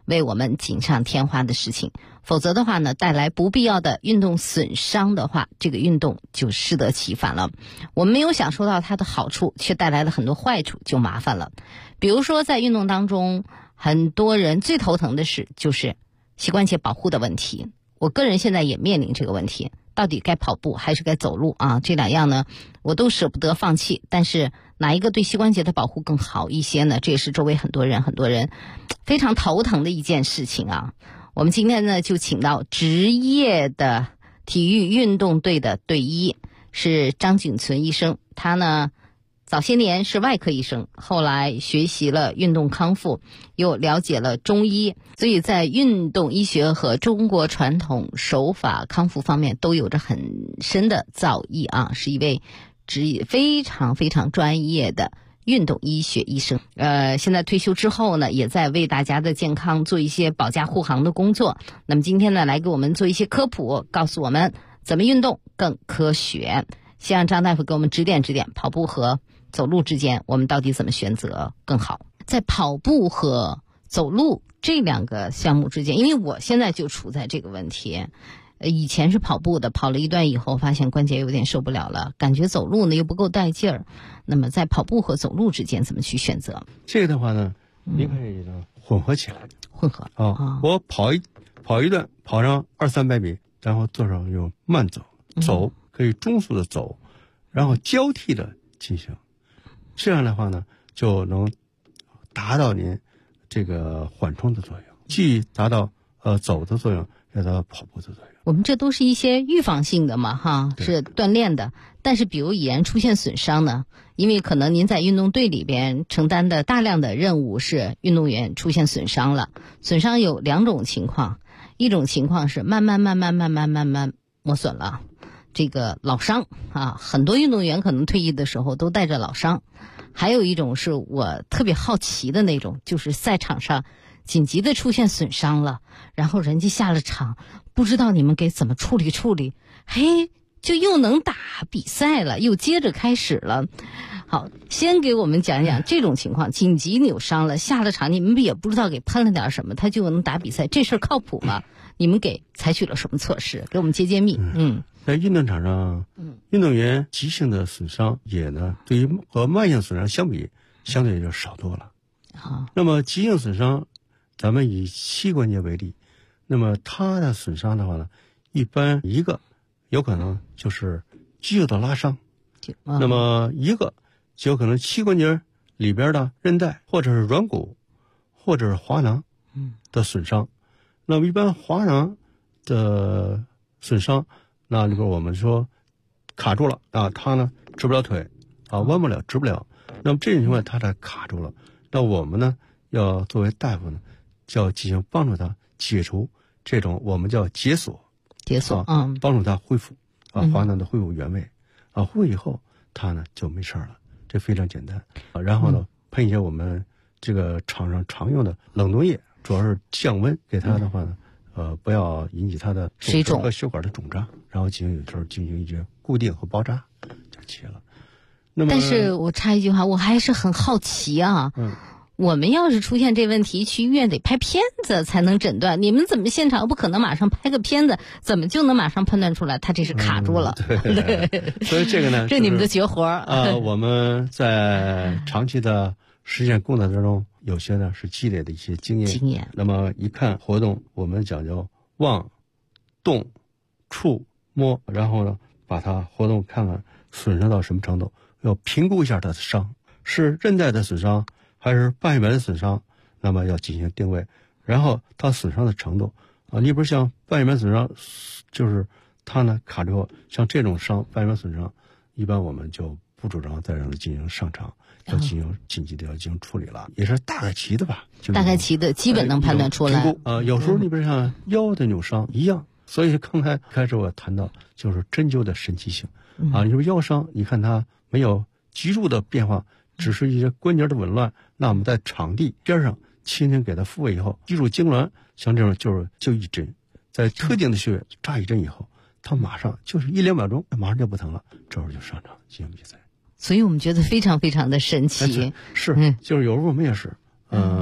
为我们锦上添花的事情。否则的话呢，带来不必要的运动损伤的话，这个运动就适得其反了。我们没有享受到它的好处，却带来了很多坏处，就麻烦了。比如说在运动当中，很多人最头疼的是就是膝关节保护的问题。我个人现在也面临这个问题，到底该跑步还是该走路啊？这两样呢，我都舍不得放弃，但是哪一个对膝关节的保护更好一些呢？这也是周围很多人非常头疼的一件事情啊。我们今天呢就请到职业的体育运动队的队医，是张景存医生。他呢早些年是外科医生，后来学习了运动康复，又了解了中医，所以在运动医学和中国传统手法康复方面都有着很深的造诣啊，是一位职业非常非常专业的运动医学医生。现在退休之后呢，也在为大家的健康做一些保驾护航的工作。那么今天呢，来给我们做一些科普，告诉我们怎么运动更科学。希望张大夫给我们指点指点，跑步和走路之间我们到底怎么选择更好。在跑步和走路这两个项目之间，因为我现在就处在这个问题，以前是跑步的，跑了一段以后发现关节有点受不了了，感觉走路呢又不够带劲儿。那么在跑步和走路之间怎么去选择？ 这个的话呢，你可以呢混合起来。 混合啊，我跑一段，跑上200-300米，然后做上用慢走，可以中速的走，然后交替的进行。这样的话呢，就能达到您这个缓冲的作用，既达到走的作用，也达到跑步的作用。 我们这都是一些预防性的嘛，哈，是锻炼的。但是比如已然出现损伤呢，因为可能您在运动队里边承担的大量的任务是运动员出现损伤了。损伤有两种情况，一种情况是慢慢磨损了，这个老伤啊，很多运动员可能退役的时候都带着老伤。还有一种是我特别好奇的那种，就是赛场上紧急的出现损伤了，然后人家下了场，不知道你们给怎么处理，嘿，就又能打比赛了，又接着开始了。好，先给我们讲讲这种情况，紧急扭伤了，下了场，你们也不知道给喷了点什么，他就能打比赛，这事儿靠谱吗？你们给采取了什么措施？给我们揭秘。 在运动场上，运动员急性的损伤也呢，对于和慢性损伤相比，相对就少多了。那么急性损伤，咱们以膝关节为例，那么它的损伤的话呢，一般一个有可能就是肌肉的拉伤，那么一个就有可能膝关节里边的韧带或者是软骨或者是滑囊的损伤。那么一般滑囊的损伤，那里边我们说卡住了啊，他呢直不了腿啊，弯不了，直不了。那么这种情况他才卡住了。那我们呢要作为大夫呢，就要进行帮助他解除这种我们叫解锁，帮助他恢复滑囊的恢复原位啊，恢复以后他呢就没事了，这非常简单啊。然后呢喷一些我们这个场上常用的冷冻液，主要是降温，给他的话呢不要引起他的水肿和血管的肿胀，然后有时候进行一些固定和包扎就切了。那么但是我插一句话，我还是很好奇啊，我们要是出现这问题，去医院得拍片子才能诊断，你们怎么现场不可能马上拍个片子，怎么就能马上判断出来他这是卡住了？ 对，所以这个呢， 这你们的绝活我们在长期的实践工作当中，有些呢是积累的一些经验。那么一看活动，我们讲究望、动、触、摸，然后呢把它活动看看损伤到什么程度，要评估一下它的伤是韧带的损伤还是半月板的损伤，那么要进行定位，然后它损伤的程度啊，你比如像半月板损伤，就是它呢卡住后，像这种伤半月板损伤，一般我们就不主张再让它进行上场，要进行紧急的要进行处理了，也是大概齐的吧， 大概齐的基本能判断出来。 有时候你比如像腰的扭伤一样，所以刚才开始我谈到就是针灸的神奇性啊，你说腰伤，你看它没有急速的变化，只是一些关节的紊乱，那我们在场地边上轻轻给它复位以后，记住痉挛，像这种就一针，在特定的穴位扎一针以后，它马上就是1-2秒钟，马上就不疼了，这会儿就上场进行比赛。 所以我们觉得非常非常的神奇。 是，就是有时候我们也是，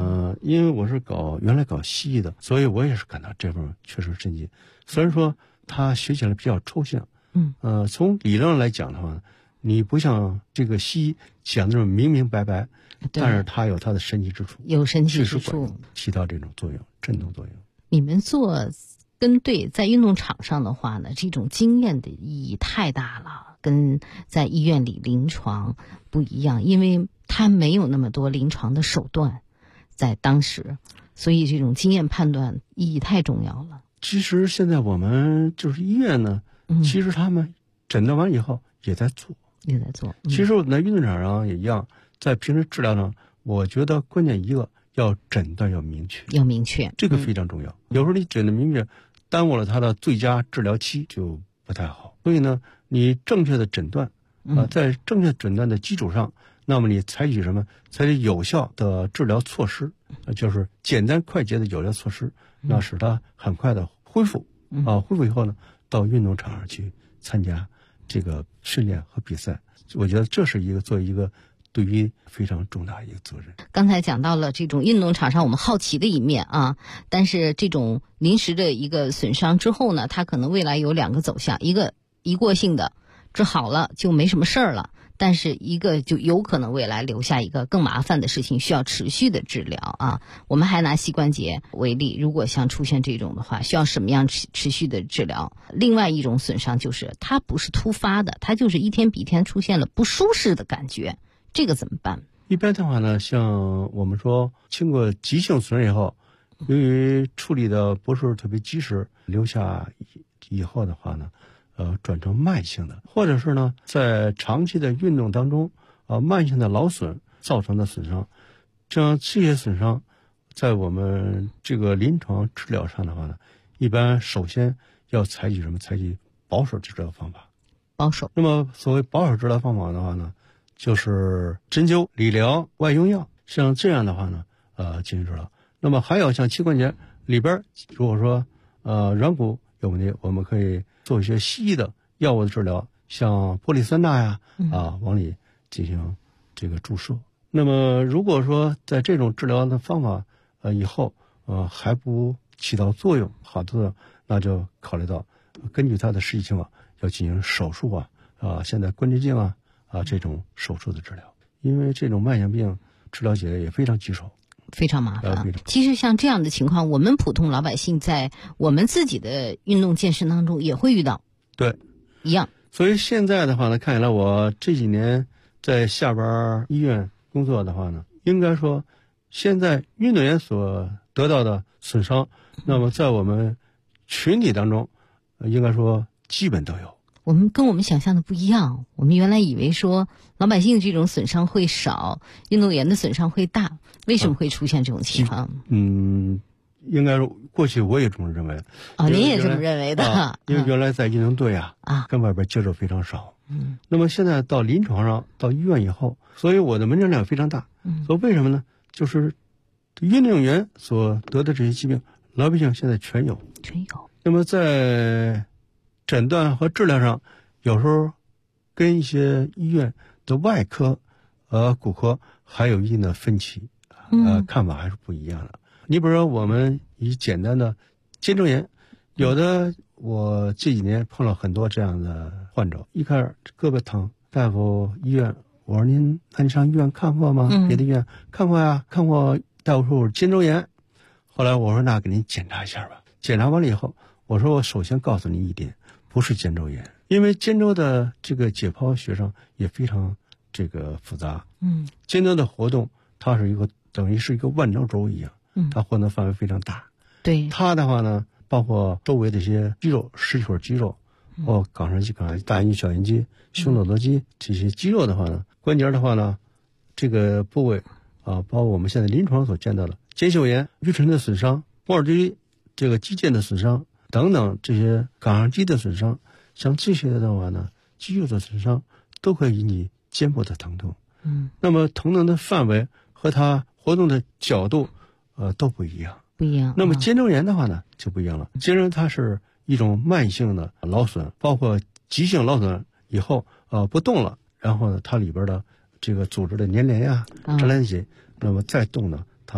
因为我是原来搞西医的，所以我也是感到这份确实神奇。虽然说它学起来比较抽象，从理论上来讲的话，你不像这个西医讲的那种明明白白，但是它有它的神奇之处， 有神奇之处， 起到这种作用，震动作用。 你们做跟对在运动场上的话呢，这种经验的意义太大了，跟在医院里临床不一样，因为它没有那么多临床的手段在当时，所以这种经验判断意义太重要了。 其实现在我们就是医院呢，其实他们诊断完以后也在做。其实我们在运动场上也一样，在平时治疗上，我觉得关键一个要诊断要明确，这个非常重要。有时候你诊断明确，耽误了他的最佳治疗期就不太好。所以呢，你正确的诊断在正确诊断的基础上，那么你采取什么？采取有效的治疗措施，就是简单快捷的有效措施，那使他很快的恢复。恢复以后呢，到运动场上去参加这个训练和比赛。我觉得这是作为一个对于非常重大一个责任。 刚才讲到了这种运动场上我们好奇的一面啊，但是这种临时的一个损伤之后呢，它可能未来有两个走向，一个一过性的治好了就没什么事儿了，但是一个就有可能未来留下一个更麻烦的事情，需要持续的治疗啊。我们还拿膝关节为例，如果像出现这种的话，需要什么样持续的治疗？另外一种损伤就是它不是突发的，它就是一天比一天出现了不舒适的感觉，这个怎么办？ 一般的话呢，像我们说经过急性损伤以后，由于处理的不是特别及时，留下以后的话呢，转成慢性的，或者是呢，在长期的运动当中，慢性的劳损造成的损伤，这些损伤，在我们这个临床治疗上的话呢，一般首先要采取什么？采取保守治疗方法。 保守。那么所谓保守治疗方法的话呢，就是针灸、理疗、外用药，像这样的话呢，进行治疗。那么还有像膝关节里边，如果说软骨有问题，我们可以做一些西医的药物的治疗，像玻璃酸钠呀，往里进行这个注射。那么如果说在这种治疗的方法以后还不起到作用，好的，那就考虑到根据他的实际情况要进行手术现在关节镜这种手术的治疗。因为这种慢性病治疗起来也非常棘手， 非常麻烦。其实像这样的情况，我们普通老百姓在我们自己的运动健身当中也会遇到。 对， 一样。 所以现在的话呢，看起来我这几年在下边医院工作的话呢，应该说现在运动员所得到的损伤，那么在我们群体当中应该说基本都有。 我们跟我们想象的不一样，我们原来以为说老百姓这种损伤会少，运动员的损伤会大，为什么会出现这种情况？ 应该说过去我也这么认为。 您也这么认为的？ 因为原来在运动队跟外边接触非常少。那么现在到临床上，到医院以后，所以我的门诊量非常大。所以为什么呢？就是运动员所得的这些疾病，老百姓现在全有。那么在诊断和治疗上，有时候跟一些医院的外科骨科还有一定的分歧，看法还是不一样的。你比如说我们以简单的肩周炎，有的我这几年碰了很多这样的患者，一开始胳膊疼，大夫医院，我说您上医院看过吗？别的医院看过呀，看过。大夫说我是肩周炎，后来我说那给您检查一下吧。检查完了以后，我说我首先告诉您一点，不是肩周炎，因为肩周的这个解剖学上也非常这个复杂。肩周的活动它是等于是一个万轴轴一样，它活动范围非常大。 对， 它的话呢，包括周围的一些肌肉，十几块肌肉，冈上肌、大阴肌、小阴肌、胸锁头肌这些肌肉的话呢，关节的话呢，这个部位包括我们现在临床所见到的肩袖炎、盂唇的损伤、摩尔肌这个肌腱的损伤等等，这些冈上肌的损伤，像这些的话呢，肌肉的损伤都可以引起肩部的疼痛。那么疼痛的范围和它活动的角度都不一样。那么肩周炎的话呢就不一样了。肩周炎它是一种慢性的劳损，包括急性劳损以后不动了，然后呢它里边的这个组织的粘连呀、粘连起，那么再动呢，它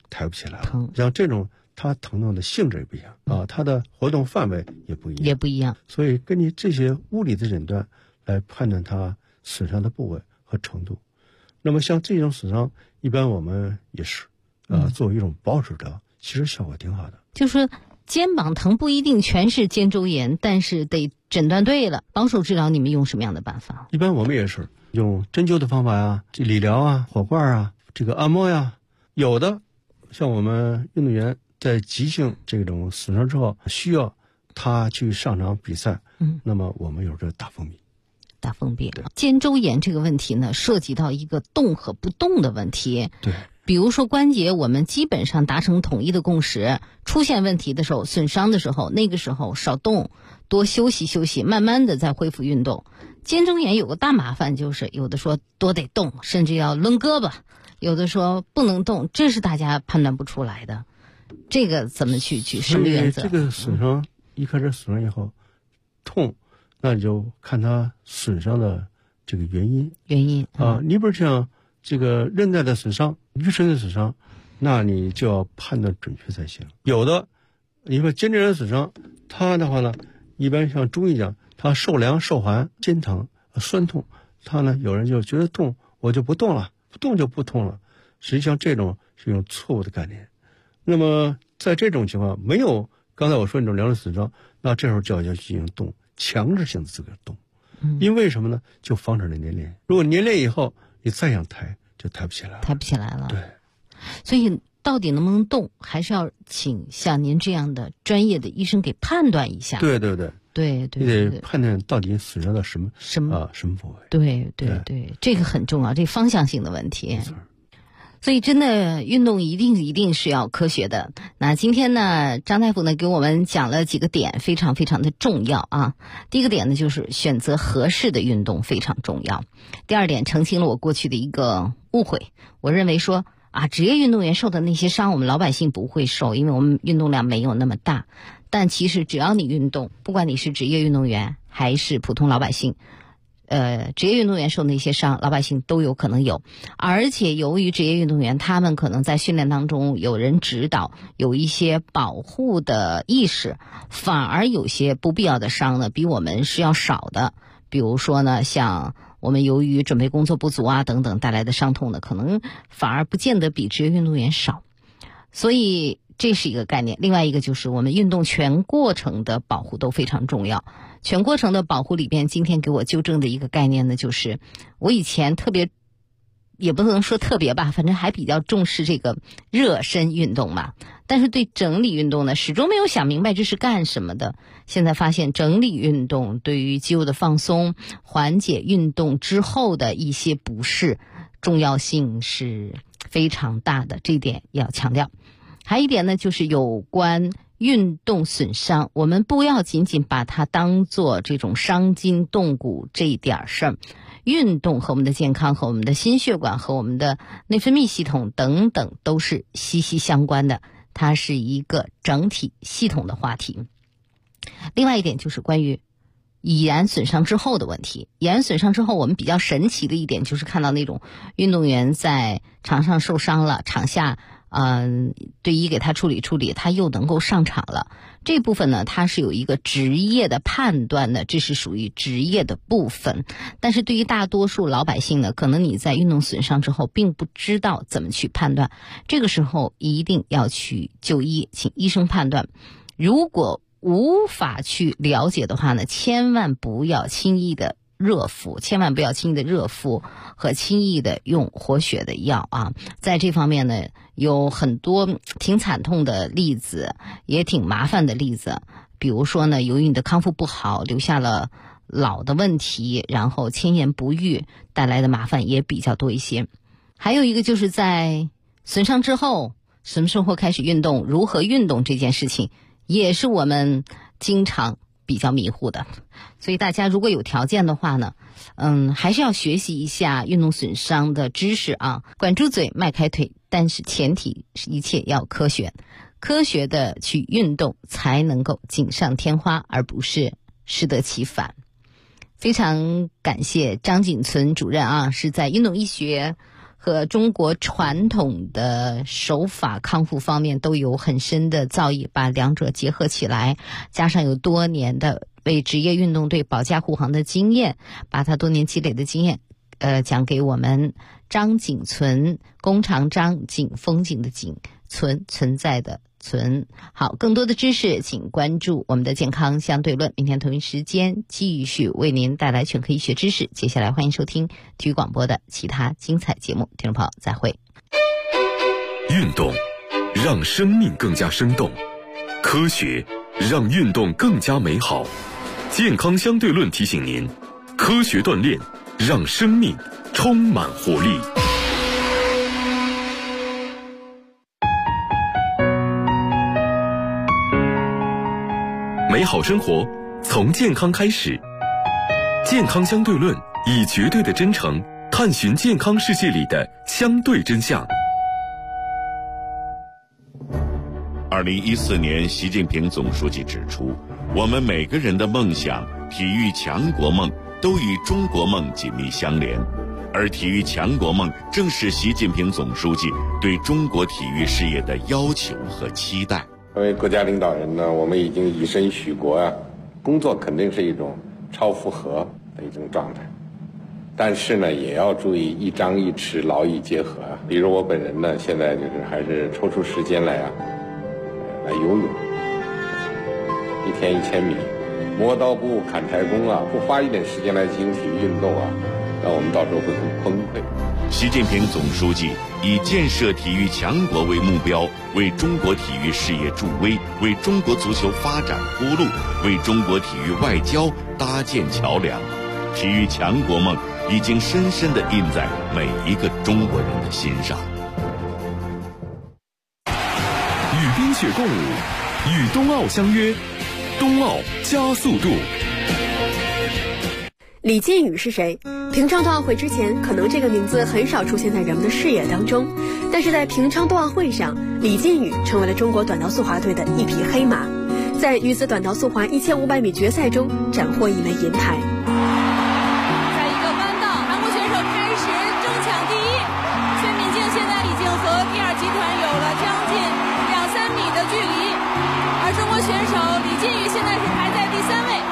抬不起来了。像这种它疼痛的性质也不一样啊，它的活动范围也不一样，所以根据这些物理的诊断来判断它损伤的部位和程度。那么像这种损伤，一般我们也是作为一种保守的，其实效果挺好的。 就是说肩膀疼不一定全是肩周炎，但是得诊断对了。保守治疗你们用什么样的办法？ 一般我们也是用针灸的方法呀，这理疗啊、火罐啊、这个按摩呀。有的像我们运动员在急性这种损伤之后，需要他去上场比赛，那么我们有这打封闭。 打封闭。肩周炎这个问题呢，涉及到一个动和不动的问题。 对。 比如说关节，我们基本上达成统一的共识，出现问题的时候、损伤的时候，那个时候少动，多休息休息，慢慢的再恢复运动。肩周炎有个大麻烦，就是有的说多得动，甚至要抡胳膊，有的说不能动，这是大家判断不出来的。这个怎么去什么原则？ 这个损伤一开始损伤以后痛，那你就看它损伤的这个原因啊。你比如像这个韧带的损伤、盂唇的损伤，那你就要判断准确才行。有的你说肩周炎损伤，它的话呢，一般像中医讲，它受凉受寒、肩疼、酸痛，它呢有人就觉得痛，我就不动了，不动就不痛了。实际上这种是一种错误的概念。那么在这种情况，没有刚才我说那种凉的损伤，那这时候就要进行动，强制性的这个动。因为什么呢？就防止了粘连。如果粘连以后，你再想抬就抬不起来了。 抬不起来了。 对。 所以到底能不能动，还是要请像您这样的专业的医生给判断一下。 对，你得判断到底损伤到什么部位。 对，这个很重要，这方向性的问题。所以真的运动一定是要科学的。那今天呢，张大夫呢给我们讲了几个点，非常非常的重要啊。第一个点呢，就是选择合适的运动非常重要。第二点，澄清了我过去的一个误会，我认为说职业运动员受的那些伤，我们老百姓不会受，因为我们运动量没有那么大。但其实只要你运动，不管你是职业运动员还是普通老百姓，职业运动员受那些伤，老百姓都有可能有。而且由于职业运动员他们可能在训练当中有人指导，有一些保护的意识，反而有些不必要的伤呢比我们是要少的。比如说呢，像我们由于准备工作不足等等带来的伤痛呢，可能反而不见得比职业运动员少。所以这是一个概念。另外一个就是我们运动全过程的保护都非常重要。全过程的保护里边，今天给我纠正的一个概念呢，就是我以前特别，也不能说特别吧，反正还比较重视这个热身运动嘛。但是对整理运动呢，始终没有想明白这是干什么的。现在发现整理运动对于肌肉的放松，缓解运动之后的一些不适，重要性是非常大的，这一点要强调。还有一点呢，就是有关运动损伤，我们不要仅仅把它当做这种伤筋动骨这一点事儿。运动和我们的健康、和我们的心血管、和我们的内分泌系统等等都是息息相关的，它是一个整体系统的话题。另外一点就是关于已然损伤之后的问题。已然损伤之后，我们比较神奇的一点就是看到那种运动员在场上受伤了，场下队医给他处理，他又能够上场了。这部分呢，它是有一个职业的判断的，这是属于职业的部分。但是对于大多数老百姓呢，可能你在运动损伤之后并不知道怎么去判断，这个时候一定要去就医，请医生判断。如果无法去了解的话呢，千万不要轻易的热敷，和轻易的用活血的药在这方面呢，有很多挺惨痛的例子，也挺麻烦的例子。比如说呢，由于你的康复不好，留下了老的问题，然后千言不愈，带来的麻烦也比较多一些。还有一个就是在损伤之后，什么时候开始运动，如何运动这件事情，也是我们经常比较迷糊的。所以大家如果有条件的话呢，还是要学习一下运动损伤的知识管住嘴，迈开腿，但是前提是一切要科学的去运动，才能够锦上添花，而不是适得其反。非常感谢张锦存主任是在运动医学和中国传统的手法康复方面都有很深的造诣，把两者结合起来，加上有多年的为职业运动队保驾护航的经验，把他多年积累的经验讲给我们。张景存，弓长张，景风景的景，存在的存。好，更多的知识请关注我们的健康相对论，明天同一时间继续为您带来全科医学知识。接下来欢迎收听体育广播的其他精彩节目，听众朋友再会。 运动让生命更加生动，科学让运动更加美好。健康相对论提醒您，科学锻炼让生命充满活力。美好生活从健康开始，健康相对论以绝对的真诚探寻健康世界里的相对真相。 2014年，习近平总书记指出，我们每个人的梦想、体育强国梦都与中国梦紧密相连，而体育强国梦正是习近平总书记对中国体育事业的要求和期待。 作为国家领导人呢，我们已经以身许国啊，工作肯定是一种超负荷的一种状态，但是呢，也要注意一张一弛，劳逸结合啊。比如我本人呢，现在还是抽出时间来游泳，一天1000米，磨刀不误砍柴工啊，不花一点时间来进行体育运动啊，那我们到时候会很崩溃。 习近平总书记以建设体育强国为目标，为中国体育事业助威，为中国足球发展铺路，为中国体育外交搭建桥梁。体育强国梦已经深深地印在每一个中国人的心上。 与冰雪共舞，与冬奥相约，冬奥加速度。 李靖宇是谁？平昌冬奥会之前，可能这个名字很少出现在人们的视野当中，但是在平昌冬奥会上，李靖宇成为了中国短道速滑队的一匹黑马，在女子短道速滑1500米决赛中斩获1枚银牌。 在一个弯道，韩国选手开始争抢第一，薛敏静现在已经和第二集团有了将近2-3米的距离，而中国选手李靖宇现在是排在第3位。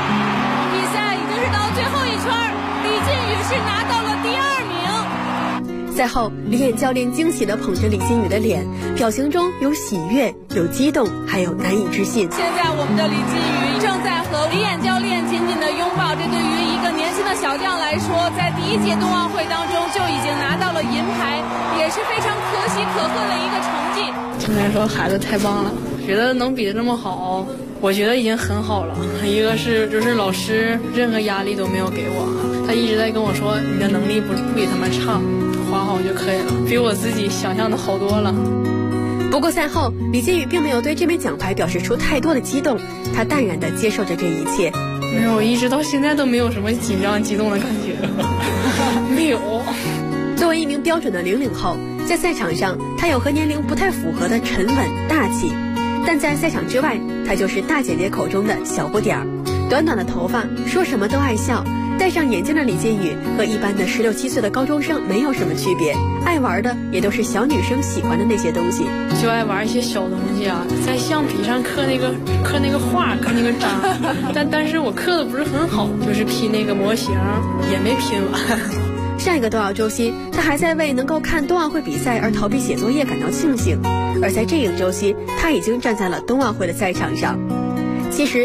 最后一圈，李靖宇是拿到了第2名。 赛后，李演教练惊喜地捧着李靖宇的脸，表情中有喜悦、有激动，还有难以置信。 现在我们的李靖宇正在和李演教练紧紧地拥抱，这对于一个年轻的小将来说，在第1届冬奥会当中就已经拿到了银牌，也是非常可喜可贺的一个成绩。 总来说，孩子太棒了，觉得能比得这么好。我觉得已经很好了，一个是就是老师任何压力都没有给我，他一直在跟我说你的能力不比他们差，滑好就可以了，比我自己想象的好多了。 不过赛后，李靖宇并没有对这枚奖牌表示出太多的激动，他淡然地接受着这一切。 我一直到现在都没有什么紧张激动的感觉，没有。 作为一名标准的00后，在赛场上他有和年龄不太符合的沉稳大气，但在赛场之外，她就是大姐姐口中的小不点儿。短短的头发，说什么都爱笑，戴上眼镜的李靖宇和一般的16、17岁的高中生没有什么区别，爱玩的也都是小女生喜欢的那些东西。 就爱玩一些小东西啊，在橡皮上刻那个画，刻那个章，但是我刻的不是很好，就是拼那个模型也没拼完。 上一个冬奥周期，他还在为能够看冬奥会比赛而逃避写作业感到庆幸，而在这一个周期，他已经站在了冬奥会的赛场上。其实